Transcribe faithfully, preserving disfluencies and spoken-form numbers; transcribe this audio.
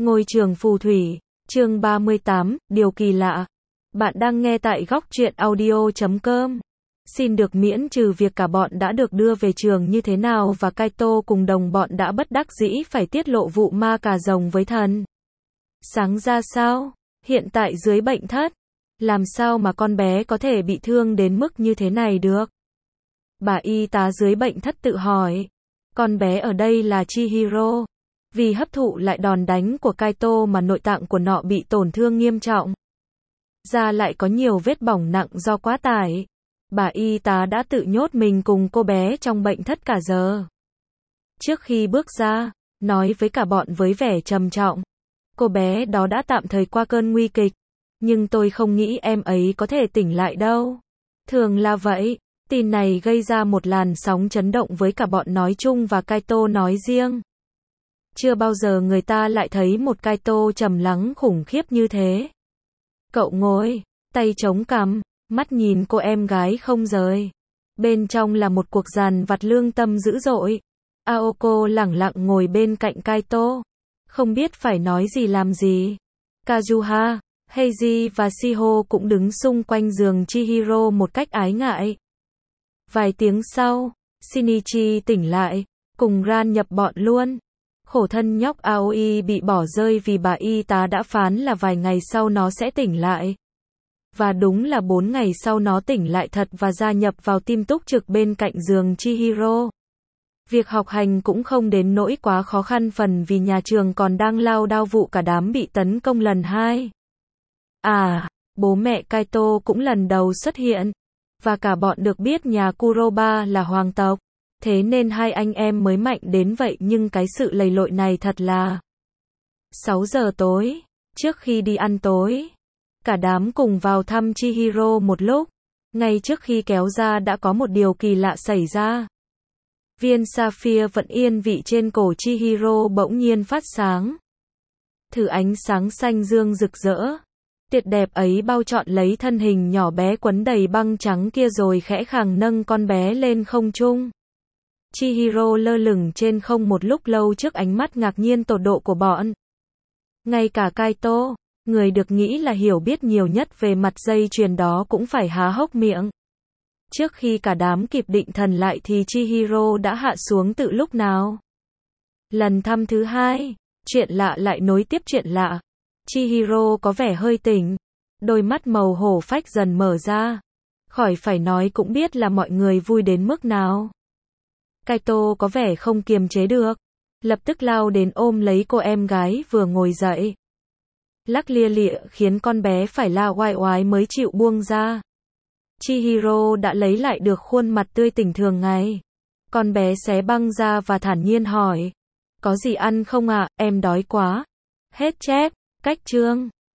Ngôi trường phù thủy, chương ba mươi tám, điều kỳ lạ. Bạn đang nghe tại góc truyện audio chấm com. Xin được miễn trừ việc cả bọn đã được đưa về trường như thế nào và Kaito cùng đồng bọn đã bất đắc dĩ phải tiết lộ vụ ma cà rồng với thần. Sáng ra sao? Hiện tại dưới bệnh thất. Làm sao mà con bé có thể bị thương đến mức như thế này được? Bà y tá dưới bệnh thất tự hỏi. Con bé ở đây là Chihiro. Vì hấp thụ lại đòn đánh của Kaito mà nội tạng của nó bị tổn thương nghiêm trọng. Da lại có nhiều vết bỏng nặng do quá tải. Bà y tá đã tự nhốt mình cùng cô bé trong bệnh thất cả giờ. Trước khi bước ra, nói với cả bọn với vẻ trầm trọng. Cô bé đó đã tạm thời qua cơn nguy kịch. Nhưng tôi không nghĩ em ấy có thể tỉnh lại đâu. Thường là vậy. Tin này gây ra một làn sóng chấn động với cả bọn nói chung và Kaito nói riêng. Chưa bao giờ người ta lại thấy một Kaito trầm lắng khủng khiếp như thế. Cậu ngồi, tay chống cằm, mắt nhìn cô em gái không rời. Bên trong là một cuộc giàn vặt lương tâm dữ dội. Aoko lẳng lặng ngồi bên cạnh Kaito. Không biết phải nói gì làm gì. Kazuha, Heiji và Shiho cũng đứng xung quanh giường Chihiro một cách ái ngại. Vài tiếng sau, Shinichi tỉnh lại, cùng Ran nhập bọn luôn. Khổ thân nhóc Aoi bị bỏ rơi vì bà y tá đã phán là vài ngày sau nó sẽ tỉnh lại. Và đúng là bốn ngày sau nó tỉnh lại thật và gia nhập vào team túc trực bên cạnh giường Chihiro. Việc học hành cũng không đến nỗi quá khó khăn phần vì nhà trường còn đang lao đao vụ cả đám bị tấn công lần hai. À, bố mẹ Kaito cũng lần đầu xuất hiện. Và cả bọn được biết nhà Kuroba là hoàng tộc. Thế nên hai anh em mới mạnh đến vậy nhưng cái sự lầy lội này thật là... sáu giờ tối, trước khi đi ăn tối, cả đám cùng vào thăm Chihiro một lúc. Ngay trước khi kéo ra đã có một điều kỳ lạ xảy ra. Viên sapphire vẫn yên vị trên cổ Chihiro bỗng nhiên phát sáng. Thử ánh sáng xanh dương rực rỡ. Tuyệt đẹp ấy bao trọn lấy thân hình nhỏ bé quấn đầy băng trắng kia rồi khẽ khàng nâng con bé lên không trung. Chihiro lơ lửng trên không một lúc lâu trước ánh mắt ngạc nhiên tột độ của bọn. Ngay cả Kaito, người được nghĩ là hiểu biết nhiều nhất về mặt dây chuyền đó cũng phải há hốc miệng. Trước khi cả đám kịp định thần lại thì Chihiro đã hạ xuống từ lúc nào. Lần thăm thứ hai, chuyện lạ lại nối tiếp chuyện lạ. Chihiro có vẻ hơi tỉnh. Đôi mắt màu hổ phách dần mở ra. Khỏi phải nói cũng biết là mọi người vui đến mức nào. Kaito có vẻ không kiềm chế được. Lập tức lao đến ôm lấy cô em gái vừa ngồi dậy. Lắc lia lịa khiến con bé phải la oai oái mới chịu buông ra. Chihiro đã lấy lại được khuôn mặt tươi tỉnh thường ngày. Con bé xé băng ra và thản nhiên hỏi. Có gì ăn không ạ, à? Em đói quá. Hết chép, cách chương.